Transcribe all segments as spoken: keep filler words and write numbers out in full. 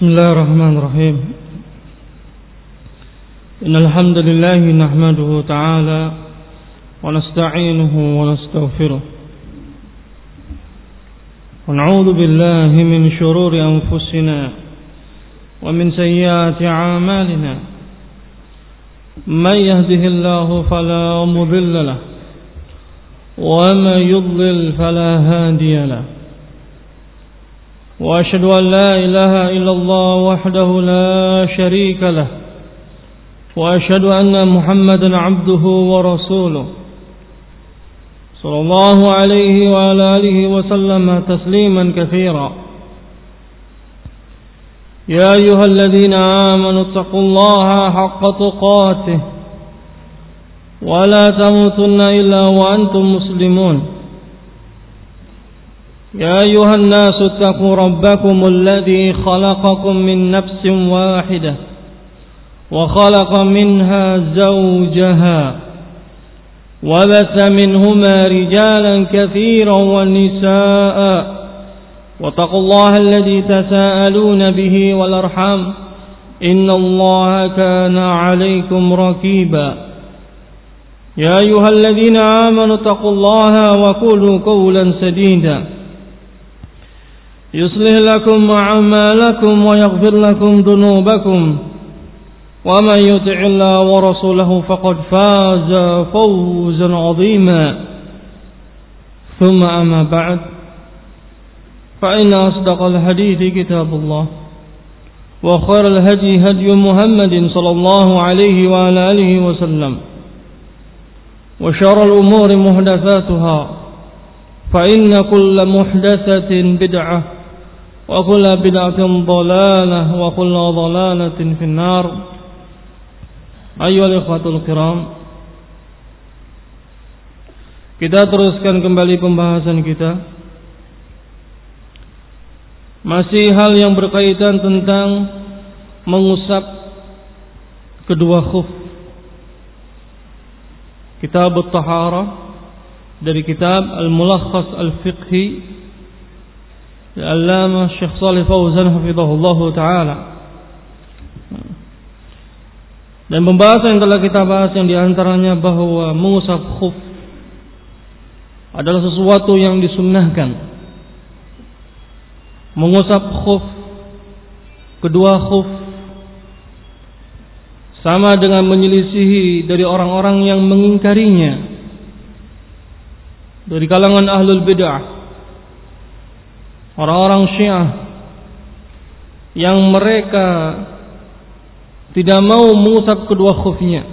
بسم الله الرحمن الرحيم إن الحمد لله نحمده تعالى ونستعينه ونستغفره ونعوذ بالله من شرور أنفسنا ومن سيئات أعمالنا من يهده الله فلا مضل له ومن يضلل فلا هادي له وأشهد أن لا إله إلا الله وحده لا شريك له وأشهد أن محمدا عبده ورسوله صلى الله عليه وعلى آله وسلم تسليما كثيرا يا أيها الذين آمنوا اتقوا الله حق تقاته ولا تموتن إلا وأنتم مسلمون يا أيها الناس اتقوا ربكم الذي خلقكم من نفس واحدة وخلق منها زوجها وبث منهما رجالا كثيرا والنساء واتقوا الله الذي تساءلون به والأرحام إن الله كان عليكم رقيبا يا أيها الذين آمنوا اتقوا الله وقولوا قولا سديدا يصلح لكم أعمالكم ويغفر لكم ذنوبكم ومن يطع الله ورسوله فقد فاز فوزا عظيما ثم أما بعد فإن أصدق الحديث كتاب الله وخير الهدي هدي محمد صلى الله عليه وعلى آله وسلم وشر الأمور محدثاتها فإن كل محدثة بدعة وكل بدعة ضلالة وكل ضلالة في النار. Ayyuhal ikhwatul kiram, kita teruskan kembali pembahasan kita. Masih hal yang berkaitan tentang mengusap kedua khuf. Kitab At-Taharah dari kitab Al-Mulakhas Al-Fiqhi Al-Allamah Syekh Shalih Fauzan hafizahullah taala. Dan pembahasan yang telah kita bahas yang diantaranya bahwa mengusap khuf adalah sesuatu yang disunnahkan. Mengusap khuf, kedua khuf, sama dengan menyelisihi dari orang-orang yang mengingkarinya dari kalangan ahlul bid'ah, orang-orang Syiah yang mereka tidak mau mengusap kedua khufnya.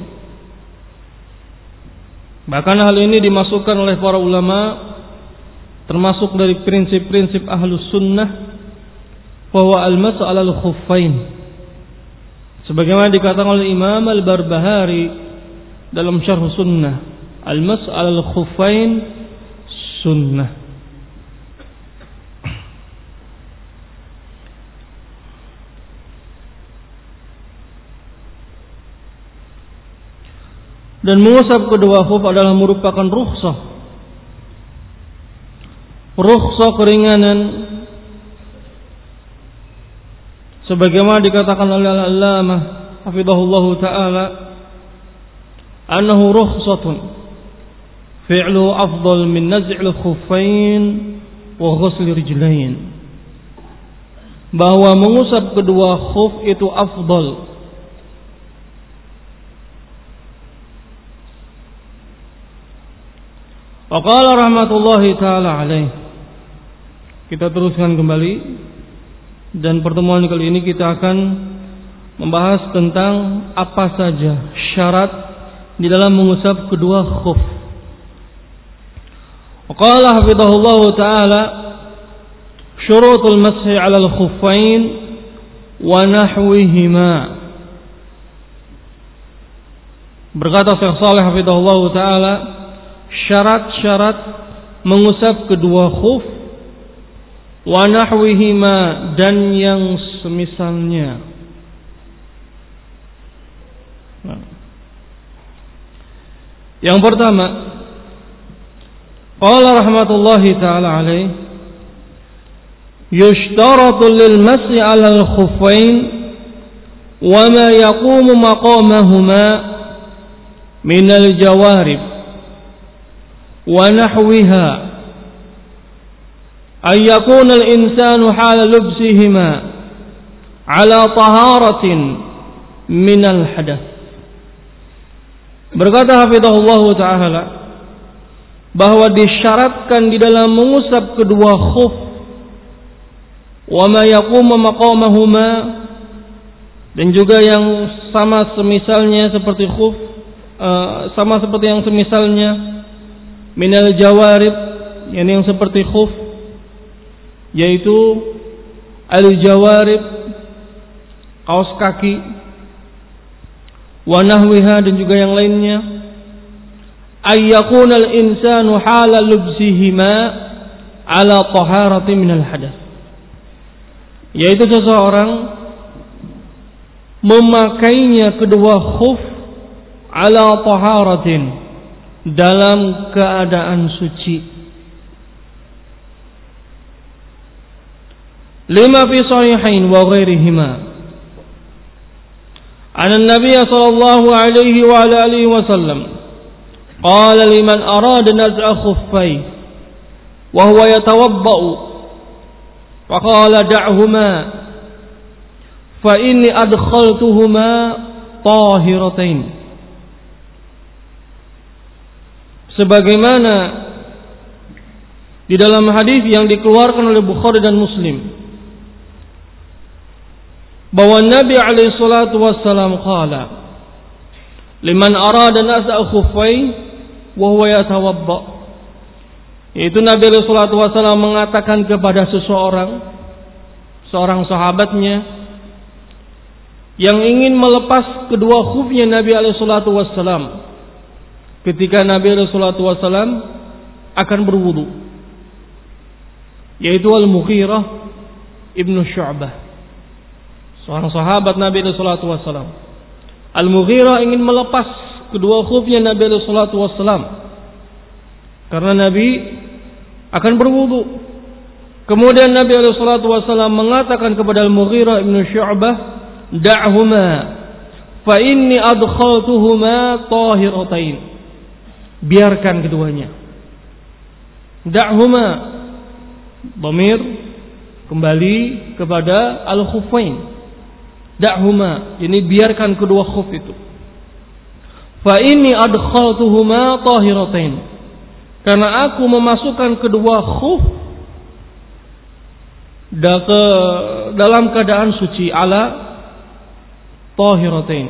Bahkan hal ini dimasukkan oleh para ulama termasuk dari prinsip-prinsip ahlus sunnah bahwa al-mas'u 'alal khuffain, sebagaimana dikatakan oleh Imam Al-Barbahari dalam Syarh Sunnah, al-mas'u 'alal khuffain sunnah. Dan mengusap kedua khuf adalah merupakan rukhsah. Rukhsah keringanan, sebagaimana dikatakan oleh Al-Allamah hafizahullahu taala, annahu rukhsatun fi'lu afdal min naz'il khuffain wa ghusl rijlain. Bahwa mengusap kedua khuf itu afdal wa qala rahmatullahi ta'ala alaih. Kita teruskan kembali, dan pertemuan kali ini kita akan membahas tentang apa saja syarat di dalam mengusap kedua khuf. Wa qala hafizahullahu ta'ala syurutul mashi 'alal khuffain wa nahwihima. Berkata Syekh Shalih hafizahullahu ta'ala, syarat-syarat mengusap kedua khuf, wa nahwihima, dan yang semisalnya. Nah. Yang pertama, qala rahmatullahi ta'ala alaih, yushtaratu lil mas'i 'ala al-khuffain wa ma yaqumu maqamahuma min al-jawarib wa nahwiha ay yakuna al-insanu hala lubsihima 'ala taharatin min al-hadath. Berkata hafizahullah ta'ala bahwa disyaratkan di dalam mengusap kedua khuf wa ma yaqumu maqamahuma, dan juga yang sama semisalnya seperti khuf, uh, sama seperti yang semisalnya minal jawarib, yang yang seperti khuf, yaitu al jawarib, kaos kaki, wa nahwiha, dan juga yang lainnya, ayyakuna al-insanu hala lubsihima ala taharati minal hadath, yaitu seseorang memakainya kedua khuf ala taharatin, dalam keadaan suci. Lima fi sahihain wa ghairihima an an-nabiy sallallahu alaihi wa ala alihi wasallam qala liman arada naz'a khuffai wa huwa yatawaddau wa qala da'huma fa inni adkhaltuhuma tahiratain. Sebagaimana di dalam hadis yang dikeluarkan oleh Bukhari dan Muslim, bahwa Nabi alaihi salatu wassalam qala liman arada naz'a khuffai wa huwa yatawadda, yaitu Nabi alaihi salatu wassalam mengatakan kepada seseorang, seorang sahabatnya yang ingin melepas kedua khufnya Nabi alaihi salatu wassalam ketika Nabi alaihi salatu wassalam akan berwudu, yaitu Al-Mughirah ibnu Syu'bah, seorang sahabat Nabi alaihi salatu wassalam. Al-Mughirah ingin melepas kedua khufnya Nabi alaihi salatu wassalam karena Nabi akan berwudu. Kemudian Nabi alaihi salatu wassalam mengatakan kepada Al-Mughirah ibnu Syu'bah, da'huma fa inni adkhaltuhuma tahiratain, biarkan keduanya. Da'huma, dhamir kembali kepada al-khuffain. Da'huma, ini biarkan kedua khuf itu. Fa inni adkhaltuhuma tahiratain, karena aku memasukkan kedua khuf dalam keadaan suci, ala tahiratain.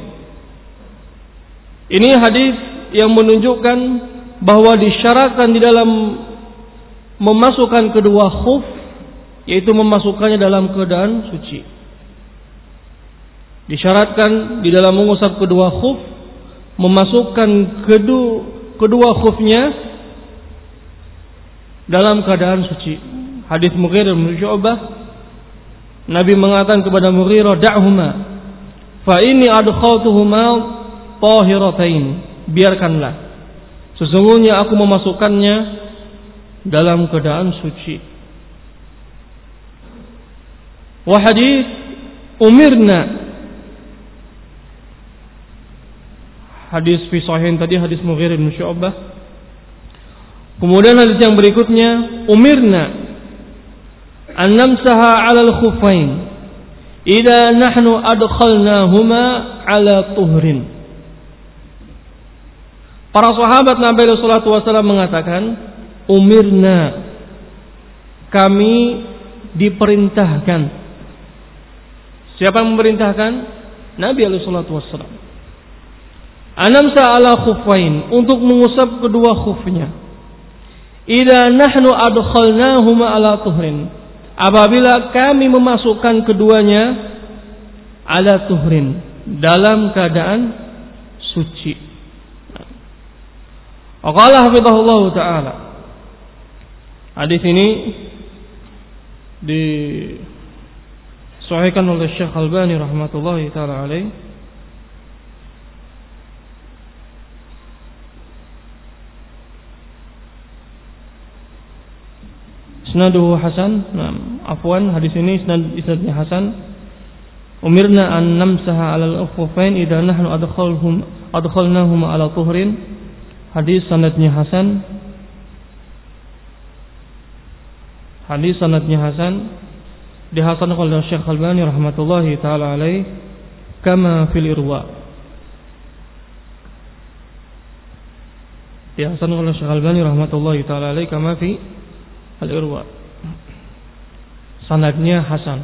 Ini hadis yang menunjukkan bahwa disyaratkan di dalam memasukkan kedua khuf, yaitu memasukkannya dalam keadaan suci. Disyaratkan di dalam mengusap kedua khuf, memasukkan kedua, kedua khufnya dalam keadaan suci. Hadis Mughirah bin Syu'bah, Nabi mengatakan kepada Mughirah, da'huma fa inni adkhaltuhuma tahiratain, biarkanlah, sesungguhnya aku memasukkannya dalam keadaan suci. Wa hadis umirna, hadis fi sahihain tadi, hadis Mughirah bin Syu'bah. Kemudian hadis yang berikutnya, umirna an namsaha 'ala al-khuffain idza nahnu adkhalnahuma 'ala tuhrin. Para sahabat Nabi sallallahu alaihi wasallam mengatakan, umirna, kami diperintahkan. Siapa yang memerintahkan? Nabi sallallahu alaihi wasallam. Anamsa ala khuffain, untuk mengusap kedua khufnya. Idza nahnu adkhalnahuma ala tuhrin, apabila kami memasukkan keduanya ala tuhrin, dalam keadaan suci. Qala hafizahullah taala. Hadis ini disahihkan oleh Syekh Albani rahmatullahi taala alaihi. isnaduhu hasan. Nah, afwan, hadis ini isnad isnadnya hasan. Umirna an namsaha 'alal khuffain idza nahnu adkhalhum adkhalnahum 'ala tuhrin. Hadis sanadnya hasan. Hadis sanadnya hasan. Dihasankan oleh Syekh Albani rahmatullahi taala alaih kama fil irwa. Dihasankan oleh Syekh Albani rahmatullahi taala alaih kama fi al irwa. Sanadnya hasan.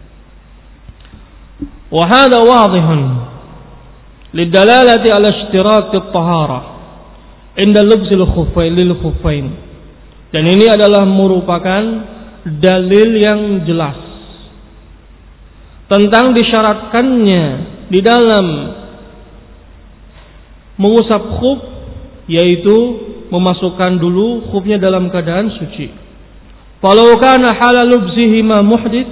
Wa hadha wadihun lidalalati ala ishtirat at-taharah inda lubsil khuffain lil khuffain. Dan ini adalah merupakan dalil yang jelas tentang disyaratkannya di dalam mengusap khuf, yaitu memasukkan dulu khufnya dalam keadaan suci. Falau kana halal lubsihima muhdits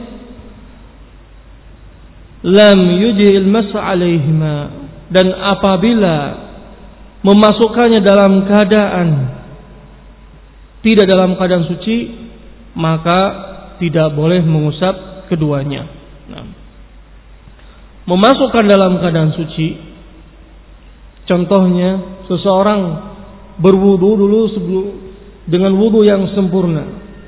lam yujil mas alaihima. Dan apabila memasukkannya dalam keadaan tidak dalam keadaan suci, maka tidak boleh mengusap keduanya. Nah, memasukkan dalam keadaan suci, contohnya seseorang berwudu dulu sebelum dengan wudu yang sempurna,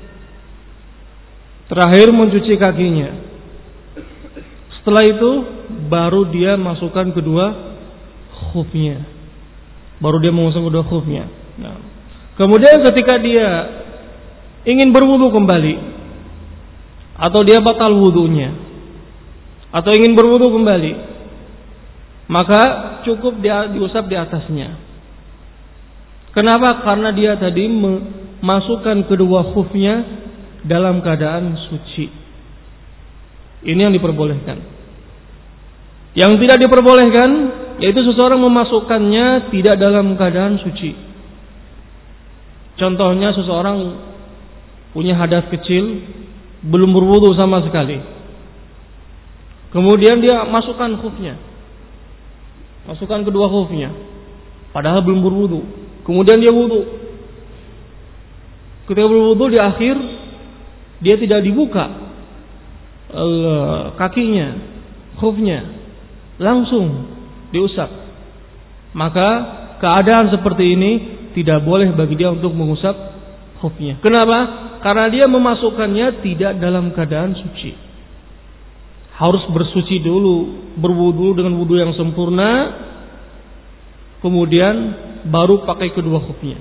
terakhir mencuci kakinya, setelah itu baru dia masukkan kedua khufnya, baru dia mengusap kedua khufnya. Nah, kemudian ketika dia ingin berwudu kembali, atau dia batal wudunya, atau ingin berwudu kembali, maka cukup dia diusap di atasnya. Kenapa? Karena dia tadi memasukkan kedua khufnya dalam keadaan suci. Ini yang diperbolehkan. Yang tidak diperbolehkan yaitu seseorang memasukkannya tidak dalam keadaan suci. Contohnya seseorang punya hadas kecil, belum berwudu sama sekali. Kemudian dia masukkan khufnya, masukkan kedua khufnya, padahal belum berwudu. Kemudian dia wudu. Ketika berwudu di akhir, dia tidak dibuka kakinya, khufnya, langsung diusap. Maka keadaan seperti ini tidak boleh bagi dia untuk mengusap khufnya. Kenapa? Karena dia memasukkannya tidak dalam keadaan suci. Harus bersuci dulu, berwudu dengan wudu yang sempurna, kemudian baru pakai kedua khufnya.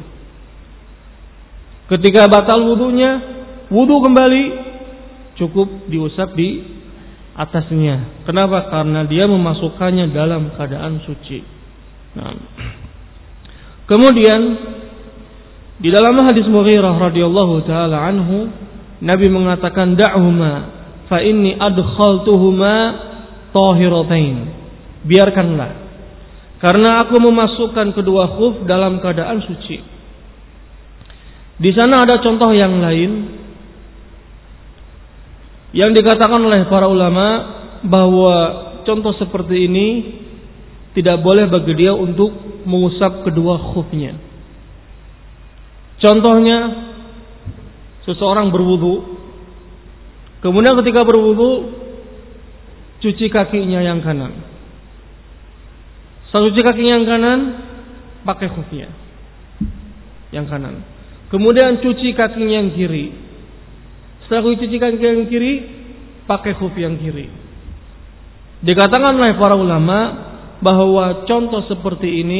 Ketika batal wudunya, wudu kembali, cukup diusap di atasnya. Kenapa? Karena dia memasukkannya dalam keadaan suci. Nah, kemudian di dalam hadis Mughirah radhiyallahu taala anhu, Nabi mengatakan da'huma fa inni adkhaltuhuma tahiratain. Biarkanlah, karena aku memasukkan kedua khuf dalam keadaan suci. Di sana ada contoh yang lain yang dikatakan oleh para ulama bahwa contoh seperti ini tidak boleh bagi dia untuk mengusap kedua khufnya. Contohnya, seseorang berwudu, kemudian ketika berwudu cuci kakinya yang kanan. Setelah cuci kakinya yang kanan, pakai khufnya yang kanan. Kemudian cuci kakinya yang kiri. Setelah cuci kaki yang kiri, pakai khuf yang kiri. Dikatakan oleh para ulama bahwa contoh seperti ini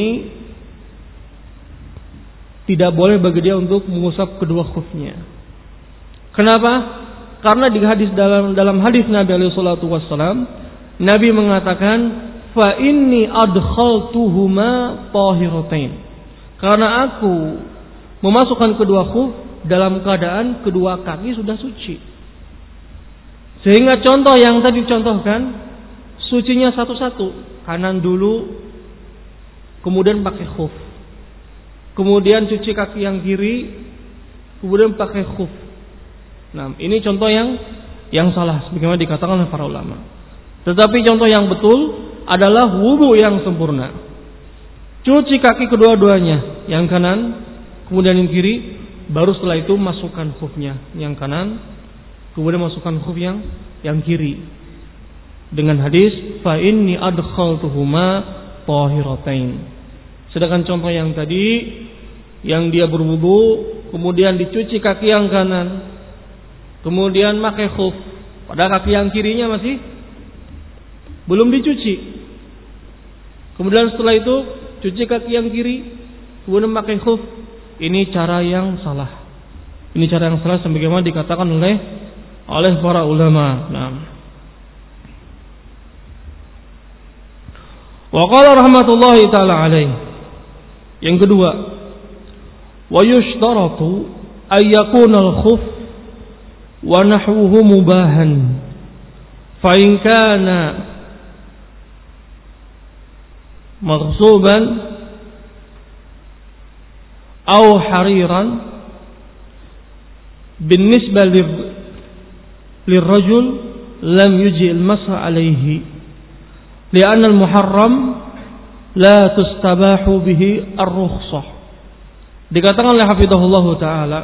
tidak boleh bagi dia untuk mengusap kedua khufnya. Kenapa? Karena di hadis dalam dalam hadis Nabi alaihi salatu wassalam, Nabi mengatakan fa inni adkhaltuhuma tahiratain. Karena aku memasukkan kedua khuf dalam keadaan kedua kaki sudah suci. Sehingga contoh yang tadi dicontohkan sucinya satu-satu, kanan dulu, kemudian pakai khuf, kemudian cuci kaki yang kiri, kemudian pakai khuf. Nah, ini contoh yang yang salah sebagaimana dikatakan oleh para ulama. Tetapi contoh yang betul adalah wudu yang sempurna. Cuci kaki kedua-duanya, yang kanan, kemudian yang kiri, baru setelah itu masukkan khufnya yang kanan, kemudian masukkan khuf yang yang kiri. Dengan hadis fa inni adkhaltuhuma tahiratain. Sedangkan contoh yang tadi, yang dia berwudu kemudian dicuci kaki yang kanan, kemudian pakai khuf, padahal kaki yang kirinya masih belum dicuci. Kemudian setelah itu cuci kaki yang kiri, kemudian pakai khuf. Ini cara yang salah. Ini cara yang salah sebagaimana dikatakan oleh oleh para ulama. Nah. Wa qala rahmatullahi taala alaihi. Yang kedua, wa yushtaratu ay yakuna al-khuf wa nahwuhu mubahan. Fa in kana maghsuban أو حريرا بالنسبة للرجل لم يجي المسح عليه لأن المحرم لا تستباح به الرخصة. Dikatakan oleh hafizahullah ta'ala,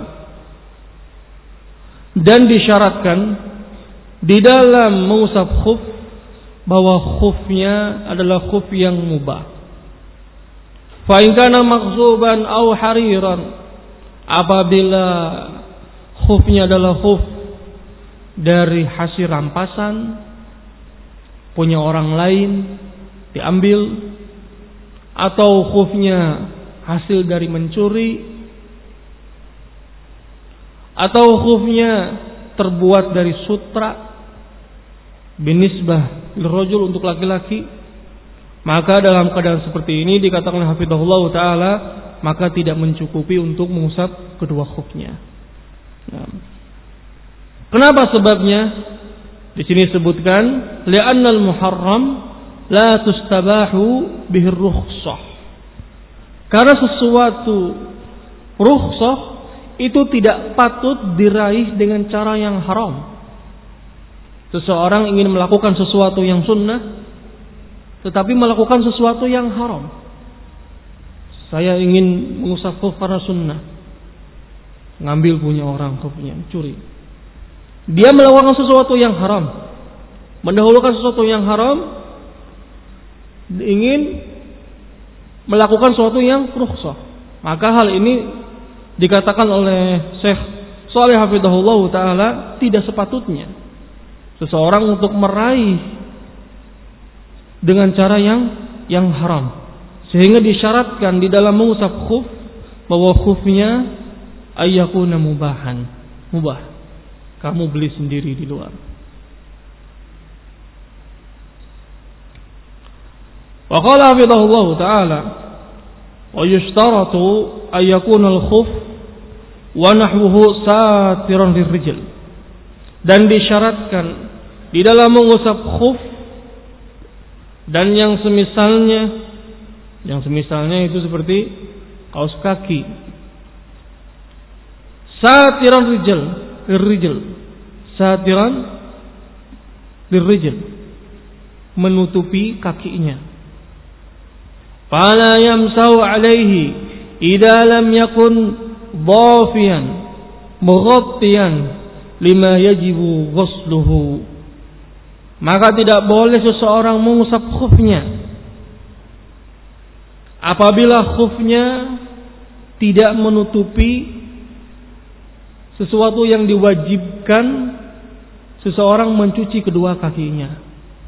dan disyaratkan di dalam mengusap khuf bahwa khufnya adalah khuf yang mubah. Fa in kana maghzuban aw hariran, apabila khufnya adalah khuf dari hasil rampasan punya orang lain diambil, atau khufnya hasil dari mencuri, atau khufnya terbuat dari sutra binisbah lirajul untuk laki-laki, maka dalam keadaan seperti ini dikatakan hafizahullah ta'ala, maka tidak mencukupi untuk mengusap kedua khufnya. Nah. Kenapa sebabnya? Di sini sebutkan li'annal muharram la tustabahu bihi rukhsah. Karena sesuatu rukhsah itu tidak patut diraih dengan cara yang haram. Seseorang ingin melakukan sesuatu yang sunnah tetapi melakukan sesuatu yang haram. Saya ingin mengusap khuf karena sunnah, ngambil punya orang khufnya, curi. Dia melakukan sesuatu yang haram, mendahulukan sesuatu yang haram, ingin melakukan sesuatu yang rukhsah. Maka hal ini dikatakan oleh Syekh Shalih hafizahullah ta'ala tidak sepatutnya seseorang untuk meraih dengan cara yang yang haram, sehingga disyaratkan di dalam mengusap khuf bahwa khufnya ayyakuna mubahan, mubah. Kamu beli sendiri di luar. Wa qala hafizahullah ta'ala wa yushtaratu ayyakuna al-khuf wa nahwuhu satiran lirrijl, dan disyaratkan di dalam mengusap khuf dan yang semisalnya, yang semisalnya itu seperti kaos kaki, satiran rijal, rijal, satiran rijal, menutupi kakinya. Fala yamsau alaihi idza lam yakun dhafiyan mughattiyan lima yajibu ghusluhu. Maka tidak boleh seseorang mengusap khufnya apabila khufnya tidak menutupi sesuatu yang diwajibkan seseorang mencuci kedua kakinya.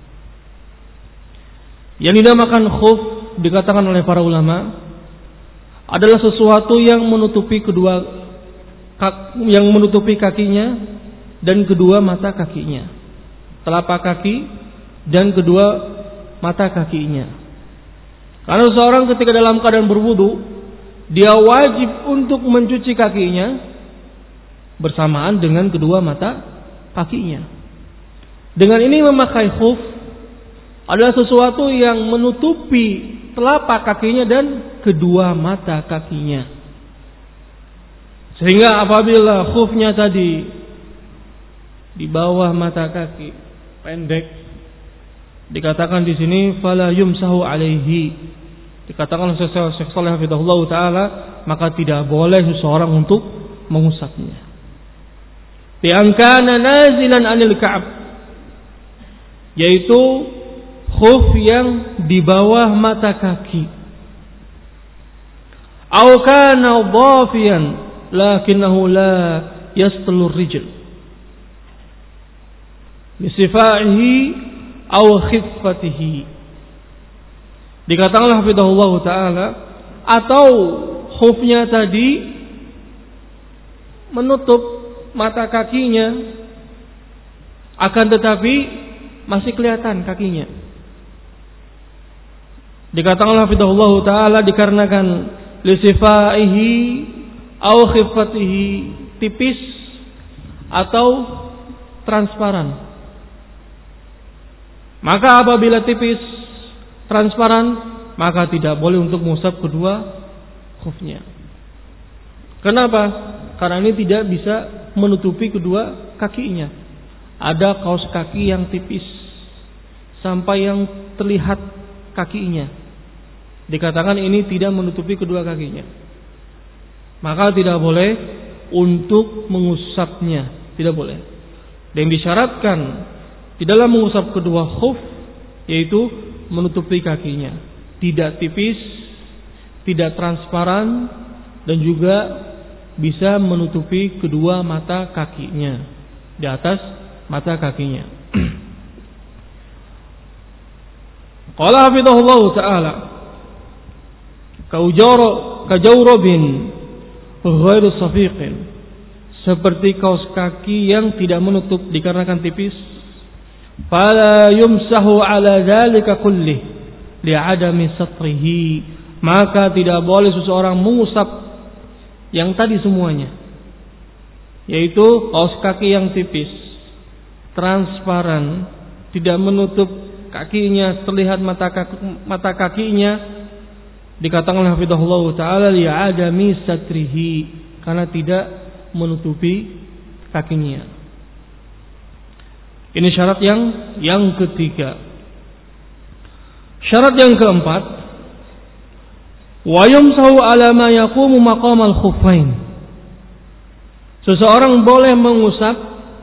Yang dinamakan khuf dikatakan oleh para ulama adalah sesuatu yang menutupi kedua yang menutupi kakinya dan kedua mata kakinya, telapak kaki dan kedua mata kakinya. Karena seseorang ketika dalam keadaan berwudu, dia wajib untuk mencuci kakinya bersamaan dengan kedua mata kakinya. Dengan ini memakai khuf adalah sesuatu yang menutupi telapak kakinya dan kedua mata kakinya. Sehingga apabila khufnya tadi di bawah mata kaki pendek, dikatakan di sini fala yumsahu alaihi, dikatakan oleh Syekh Shalih hafizahullah taala, maka tidak boleh seseorang untuk mengusapnya. Bi angkana nazilan 'anil ka'ab, yaitu khuf yang di bawah mata kaki. Aw kana dhafiyan lakinnahu la yastalur rijl bisifaihi aw khiffatihi. Dikatakan hafizahullah taala, atau khufnya tadi menutup mata kakinya, akan tetapi masih kelihatan kakinya. Dikatakan hafizahullah taala dikarenakan lisifaihi aw khiffatihi, tipis atau transparan. Maka apabila tipis, transparan, maka tidak boleh untuk mengusap kedua khufnya. Kenapa? Karena ini tidak bisa menutupi kedua kakinya. Ada kaos kaki yang tipis sampai yang terlihat kakinya. Dikatakan ini tidak menutupi kedua kakinya. Maka tidak boleh untuk mengusapnya, tidak boleh. Dan disyaratkan di dalam mengusap kedua khuf yaitu menutupi kakinya, tidak tipis, tidak transparan, dan juga bisa menutupi kedua mata kakinya, di atas mata kakinya. Qala hafizahullah taala, kaujaro kajaurabin ghairu safiqin, seperti kaos kaki yang tidak menutup dikarenakan tipis. Fala yumsahu ala dzalika kullih li'adami satrihi, maka tidak boleh seseorang mengusap yang tadi semuanya, yaitu kaos kaki yang tipis, transparan, tidak menutup kakinya, terlihat mata kaki, mata kakinya. Dikatakan hafizahullah taala li'adami satrihi, karena tidak menutupi kakinya. Ini syarat yang yang ketiga. Syarat yang keempat, wa yumsahu ala ma yaqumu maqamal khuffain. Seseorang boleh mengusap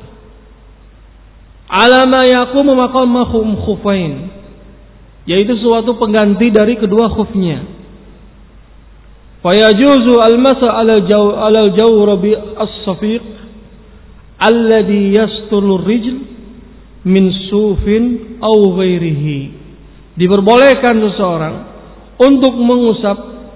ala ma yaqumu maqamal khuffain, yaitu suatu pengganti dari kedua khufnya. Fa yajuzu al-masa ala jaw ala al-jawrabi as-safiq alladhi yastulu rijl min sufin au ghairihi. Diperbolehkan seseorang untuk mengusap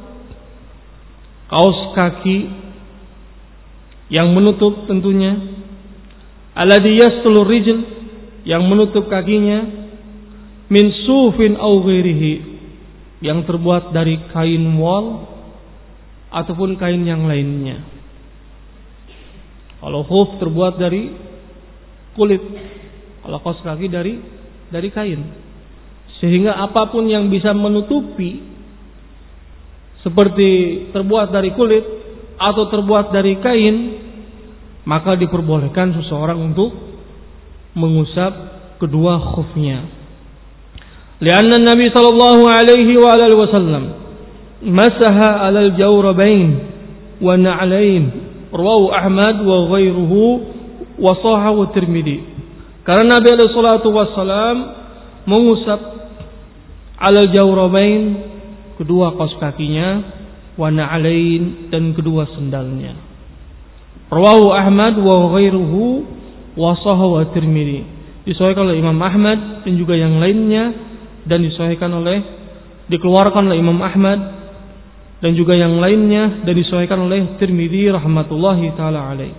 kaos kaki yang menutup tentunya, alladhi yastulu rijl, yang menutup kakinya, min sufin au ghairihi, yang terbuat dari kain wol ataupun kain yang lainnya. Kalau khuf terbuat dari kulit, kalau kaos kaki dari dari kain, sehingga apapun yang bisa menutupi, seperti terbuat dari kulit atau terbuat dari kain, maka diperbolehkan seseorang untuk mengusap kedua khufnya. Lianna Nabi sallallahu alaihi wa alihi wasallam masaha 'alal jawrabain wa na'lain, rawahu Ahmad wa ghairuhu wa sahahu Tirmidzi. Karena Nabi alaihi salatu wassalam mengusap alal jawrabain, kedua kaos kakinya, wa na'alain, dan kedua sendalnya. Rawahu Ahmad wa ghairuhu wa sahahu Tirmidzi. Disahihkan oleh Imam Ahmad dan juga yang lainnya, dan disahihkan oleh dikeluarkan oleh Imam Ahmad dan juga yang lainnya, dan disahihkan oleh Tirmidzi rahmatullahi taala alaihi.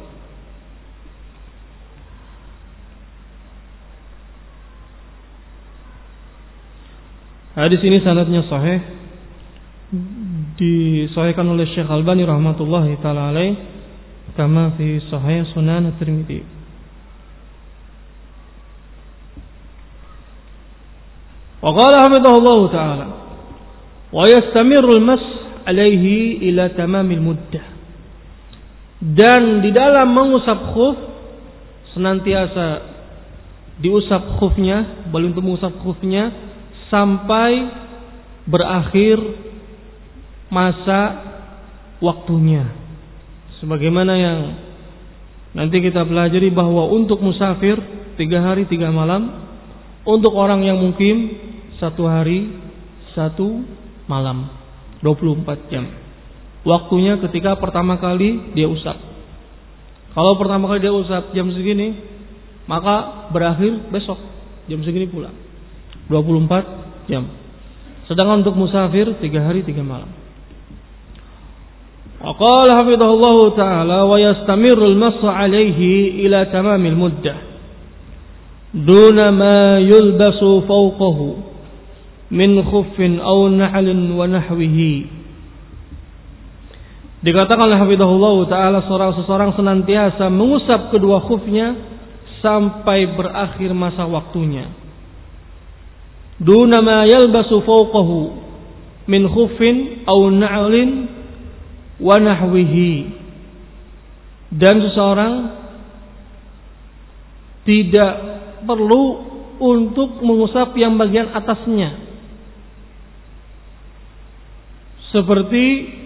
Hadis ini sanadnya sahih, disahihkan oleh Syekh Albani rahmatullahi taala alaih, kama fi Sahih Sunan At-Tirmidzi. Wa qala hafizahullah taala, wa yastamirru al-mas alaihi ila tamamil muddah. Dan di dalam mengusap khuf senantiasa diusap khufnya, boleh untuk mengusap khufnya sampai berakhir masa waktunya, sebagaimana yang nanti kita pelajari bahwa untuk musafir tiga hari tiga malam, untuk orang yang mukim satu hari satu malam, dua puluh empat jam. Waktunya ketika pertama kali dia usap. Kalau pertama kali dia usap jam segini, maka berakhir besok jam segini pula, dua puluh empat jam. Sedangkan untuk musafir tiga hari tiga malam. Qala hafizahullah ta'ala wa yastamirru al-mashu alayhi ila tamamil muddah duna ma yulbasu fawqahu min khuffin aw nahlin wa nahwihi. Dikatakan oleh hafizahullah ta'ala seorang seseorang senantiasa mengusap kedua khufnya sampai berakhir masa waktunya. Duna ma yalbasu fawqahu min khuffin aw na'lin wa nahwihi. Dan seseorang tidak perlu untuk mengusap yang bagian atasnya, seperti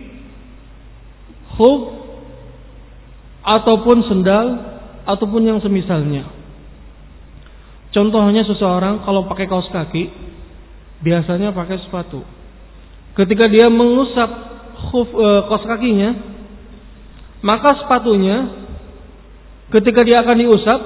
khuf ataupun sendal ataupun yang semisalnya. Contohnya seseorang kalau pakai kaos kaki biasanya pakai sepatu. Ketika dia mengusap khuf, e, kaos kakinya, maka sepatunya ketika dia akan diusap,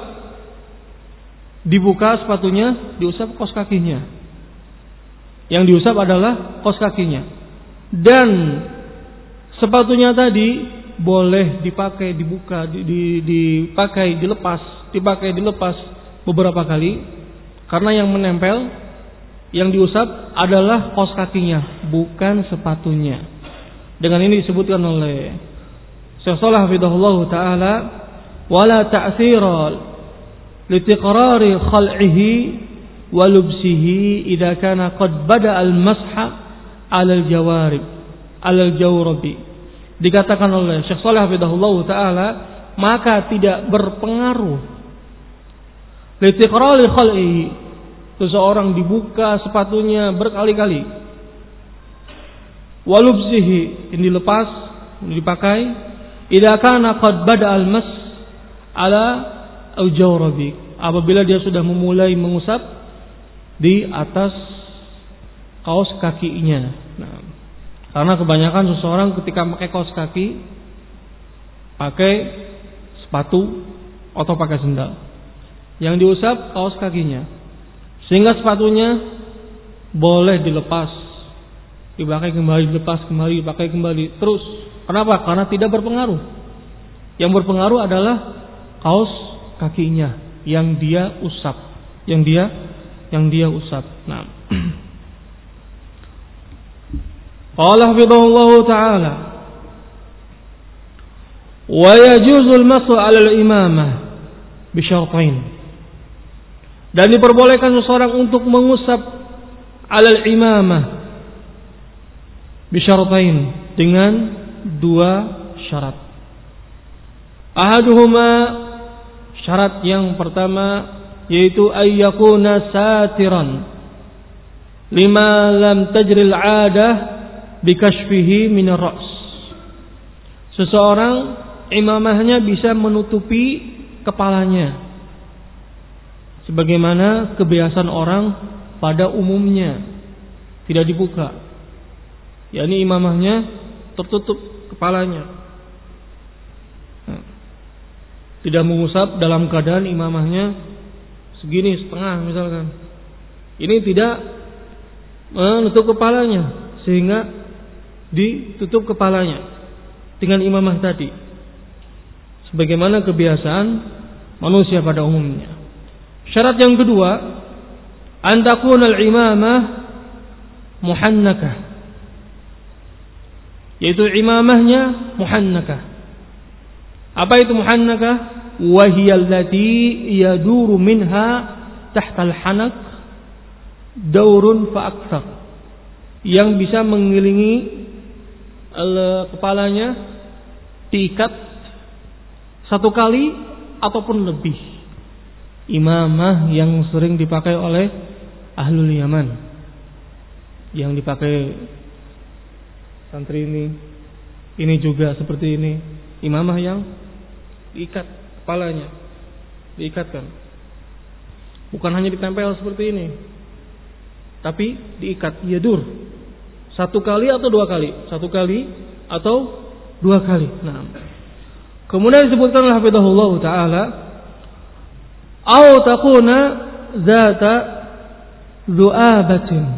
dibuka sepatunya, diusap kaos kakinya. Yang diusap adalah kaos kakinya. Dan sepatunya tadi boleh dipakai, dibuka, di, di, dipakai, dilepas, dipakai, dilepas beberapa kali, karena yang menempel, yang diusap adalah kaos kakinya, bukan sepatunya. Dengan ini disebutkan oleh Syekh Shalih hafizahullah taala, wala ta'thira litiqrari khal'ihi wa lubsihi idza kana qad bada al-masha 'ala al-jawarib 'ala al-jawrabi. Dikatakan oleh Syekh Shalih hafizahullah taala, maka tidak berpengaruh litiqrari khal'ihi, seseorang dibuka sepatunya berkali-kali, walubsihi, ini dilepas, ini dipakai, idza kana qad bada al-mas ala al-jawrabi, apabila dia sudah memulai mengusap di atas kaos kakinya. Nah, karena kebanyakan seseorang ketika pakai kaos kaki pakai sepatu atau pakai sendal, yang diusap kaos kakinya, sehingga sepatunya boleh dilepas, dipakai kembali, dilepas kembali, dipakai kembali terus. Kenapa? Karena tidak berpengaruh. Yang berpengaruh adalah kaos kakinya yang dia usap, yang dia yang dia usap. Nah, qala hafizahullah taala, wa yajuzul mashu 'ala al-imamah bi syartain. Dan diperbolehkan seseorang untuk mengusap 'alal imamah bisyaratain, dengan dua syarat. Ahaduhuma, syarat yang pertama, yaitu ayyakuna satiran lima lam tajril 'adah bikashfihi min ar-ra's. Seseorang imamahnya bisa menutupi kepalanya sebagaimana kebiasaan orang pada umumnya, tidak dibuka, yakni imamahnya tertutup kepalanya, tidak mengusap dalam keadaan imamahnya segini setengah misalkan. Ini tidak menutup kepalanya sehingga ditutup kepalanya dengan imamah tadi, sebagaimana kebiasaan manusia pada umumnya. Syarat yang kedua, an takuna al-imamah muhannakah, yaitu imamahnya muhannakah. Apa itu muhannakah? Wa hiya allati yaduru minha tahta al-hanak daurun fa aktsar, yang bisa mengelilingi kepalanya diikat satu kali ataupun lebih. Imamah yang sering dipakai oleh ahlul Yaman, yang dipakai santri ini, ini juga seperti ini, imamah yang diikat kepalanya, diikatkan. Bukan hanya ditempel seperti ini, tapi diikat, yadur. Satu kali atau dua kali? Satu kali atau dua kali. Nah. Kemudian disebutkan oleh hafizahullah taala, au takuna zata du'abatin,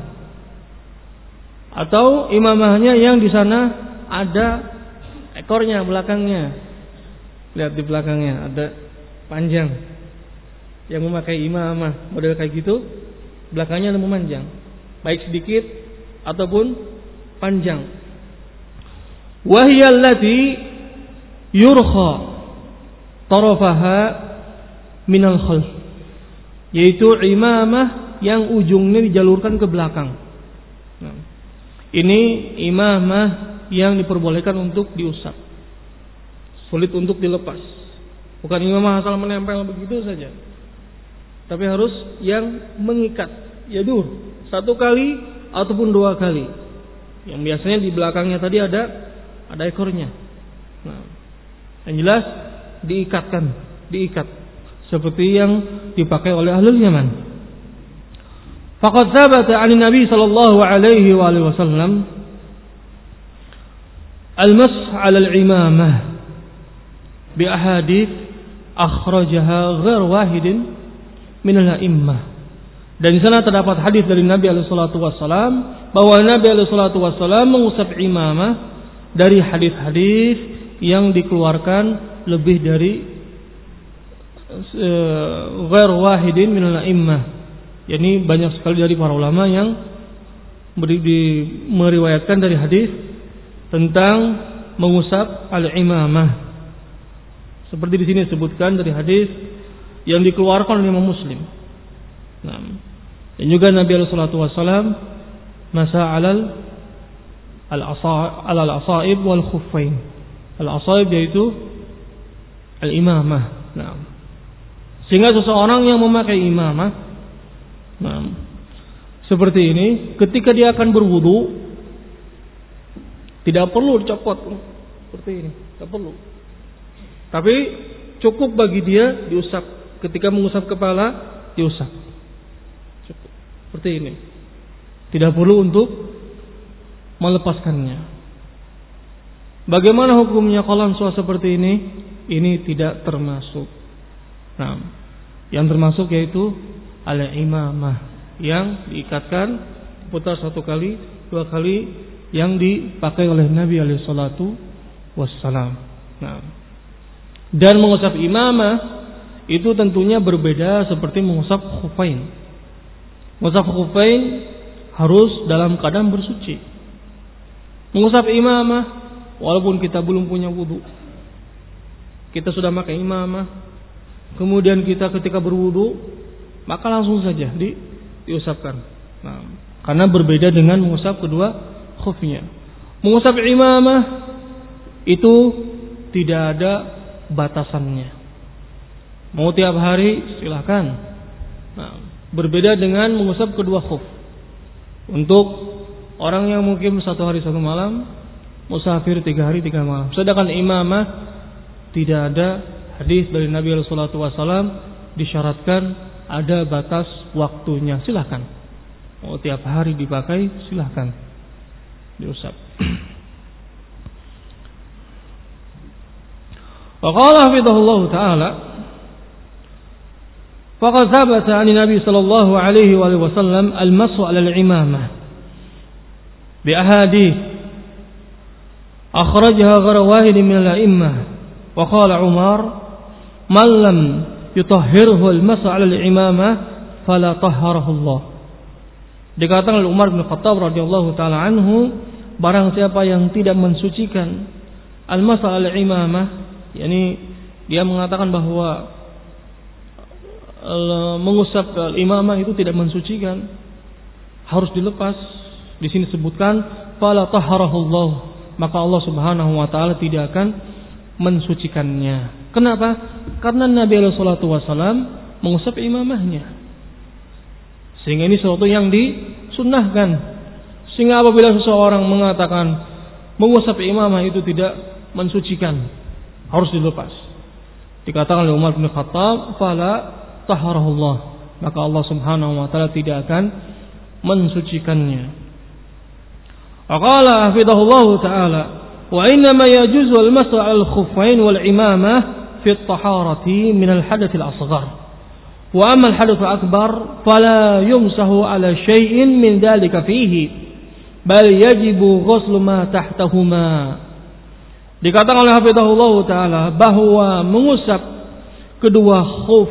atau imamahnya yang di sana ada ekornya belakangnya. Lihat di belakangnya ada panjang. Yang memakai imamah model kayak gitu, belakangnya ada memanjang, baik sedikit ataupun panjang. Wahiyya allati yurkha tarafaha minal khalf, yaitu imamah yang ujungnya dijalurkan ke belakang. Nah, ini imamah yang diperbolehkan untuk diusap, sulit untuk dilepas. Bukan imamah asal menempel begitu saja, tapi harus yang mengikat, yadur, satu kali ataupun dua kali. Yang biasanya di belakangnya tadi ada ada ekornya. Nah, yang jelas diikatkan, diikat seperti yang dipakai oleh ahlul Yaman. Faqad thabata 'an Nabi sallallahu alaihi wa alihi wasallam al-mash 'ala al-imamah bi ahadits akhrajaha ghair wahidin min al-a'immah. Dan di sana terdapat hadis dari Nabi alaihi salatu wasallam bahwa Nabi alaihi salatu wasallam mengusap imamah dari hadis-hadis yang dikeluarkan lebih dari ghair wahidin min al-a'immah. Yani banyak sekali dari para ulama yang beri, di, meriwayatkan dari hadis tentang mengusap al-imamah. Seperti di sini disebutkan dari hadis yang dikeluarkan oleh Imam Muslim. Nah, dan juga Nabi alaihi salatu wasallam masa alal al-asaib wal khuffain. Al-asaib yaitu al-imamah. Nah, sehingga seseorang yang memakai imamah, nah, seperti ini, ketika dia akan berwudu, tidak perlu dicopot seperti ini, tidak perlu. Tapi cukup bagi dia diusap. Ketika mengusap kepala, diusap. Cukup. Seperti ini. Tidak perlu untuk melepaskannya. Bagaimana hukumnya kalau soal seperti ini? Ini tidak termasuk. Nah, yang termasuk yaitu al-imamah, yang diikatkan, putar satu kali, dua kali, yang dipakai oleh Nabi alaihi salatu wassalam. Nah, dan mengusap imamah itu tentunya berbeda seperti mengusap khuffain. Mengusap khuffain harus dalam keadaan bersuci. Mengusap imamah walaupun kita belum punya wudu, kita sudah pakai imamah, kemudian kita ketika berwudu, maka langsung saja di, diusapkan. Nah, karena berbeda dengan mengusap kedua khufnya. Mengusap imamah itu tidak ada batasannya. Mau tiap hari silahkan. Nah, berbeda dengan mengusap kedua khuf. Untuk orang yang mungkin satu hari satu malam, musafir tiga hari tiga malam. Sedangkan imamah tidak ada hadis dari Nabi sallallahu alaihi wasallam disyaratkan ada batas waktunya. Silahkan. Mau tiap hari dipakai silahkan diusap. Wa qala hafidhahullah ta'ala, faqad thabata 'an Nabi sallallahu alaihi wa sallam al-mashu 'ala al-imamah bi ahadits akhrajaha ghayru wahid min al-a'immah. Wa qala Umar, man lam yutahhirhu al-mashu 'ala al-imamah fala tahharahu Allah. Dikatakan oleh Umar bin Khattab radhiyallahu taala anhu, barang siapa yang tidak mensucikan al-mashu 'ala al-imamah, yakni dia mengatakan bahwa mengusap al-imamah itu tidak mensucikan, harus dilepas. Di sini sebutkan fala tahharahullah, maka Allah Subhanahu wa taala tidak akan mensucikannya. Kenapa? Karena Nabi alaihi salatu wasallam mengusap imamahnya. Sehingga ini sesuatu yang disunnahkan. Sehingga apabila seseorang mengatakan mengusap imamah itu tidak mensucikan, harus dilepas. Dikatakan oleh Umar bin Khattab, "Fala taharahullah." Maka Allah Subhanahu wa taala tidak akan mensucikannya. Aqala hafidhahullah taala, "Wa inna ma yajuzu al-mas'u 'ala al-khuffain wal 'imamah fi at-taharati min al-hadath al-asghar. Wa amma al-hadath al-akbar fala yumsahu 'ala shay'in min dhalika fihi, bal yajibu ghuslu ma tahtahuma." Dikatakan oleh hafizahullah taala bahwa mengusap kedua khuf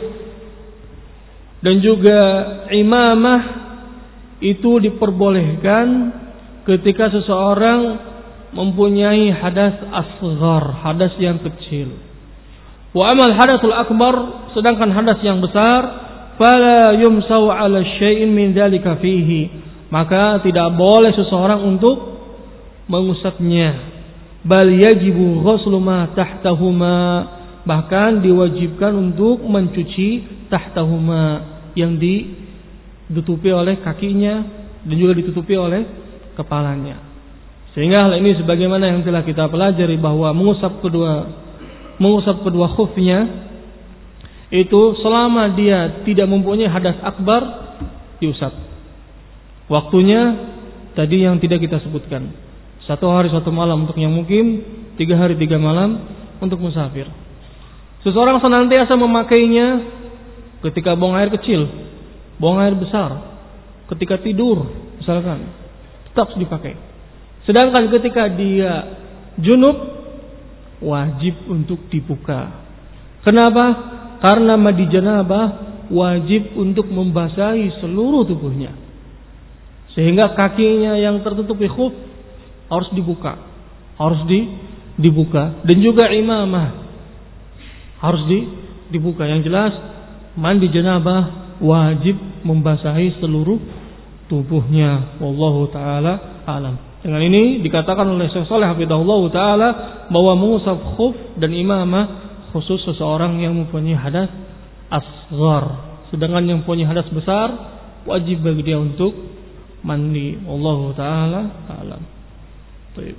dan juga imamah itu diperbolehkan ketika seseorang mempunyai hadas asghar, hadas yang kecil. Wa amal hadatsul akbar, sedangkan hadas yang besar, fala yumsau ala syai'in min dzalika fihi, maka tidak boleh seseorang untuk mengusapnya. Bal yajibu ghuslu ma tahtahuma, bahkan diwajibkan untuk mencuci tahtahuma, yang ditutupi oleh kakinya dan juga ditutupi oleh kepalanya. Sehingga hal ini sebagaimana yang telah kita pelajari bahwa mengusap kedua mengusap kedua khufnya itu selama dia tidak mempunyai hadas akbar diusap. Waktunya tadi yang tidak kita sebutkan. Satu hari satu malam untuk yang mukim, tiga hari tiga malam untuk musafir. Seseorang senantiasa memakainya ketika buang air kecil, buang air besar, ketika tidur misalkan, tetap dipakai. Sedangkan ketika dia junub, wajib untuk dibuka. Kenapa? Karena mandi janabah wajib untuk membasahi seluruh tubuhnya, sehingga kakinya yang tertutupi khuf harus dibuka, harus di, dibuka, dan juga imamah harus di, dibuka. Yang jelas mandi janabah wajib membasahi seluruh tubuhnya. Wallahu taala alam. Dengan ini dikatakan oleh Syekh Shalih hafizahullah taala bahwa mengusap khuf dan imamah khusus seseorang yang mempunyai hadas asghar, sedangkan yang mempunyai hadas besar wajib bagi dia untuk mandi. Wallahu taala alam. Baik.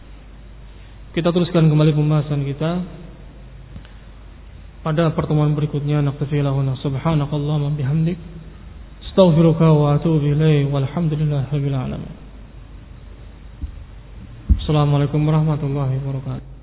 Kita teruskan kembali pembahasan kita pada pertemuan berikutnya. Naktafi lahuna subhanakallahumma bihamdik astaghfiruka wa atubu ilaik walhamdulillahirabbil alamin. Assalamualaikum warahmatullahi wabarakatuh.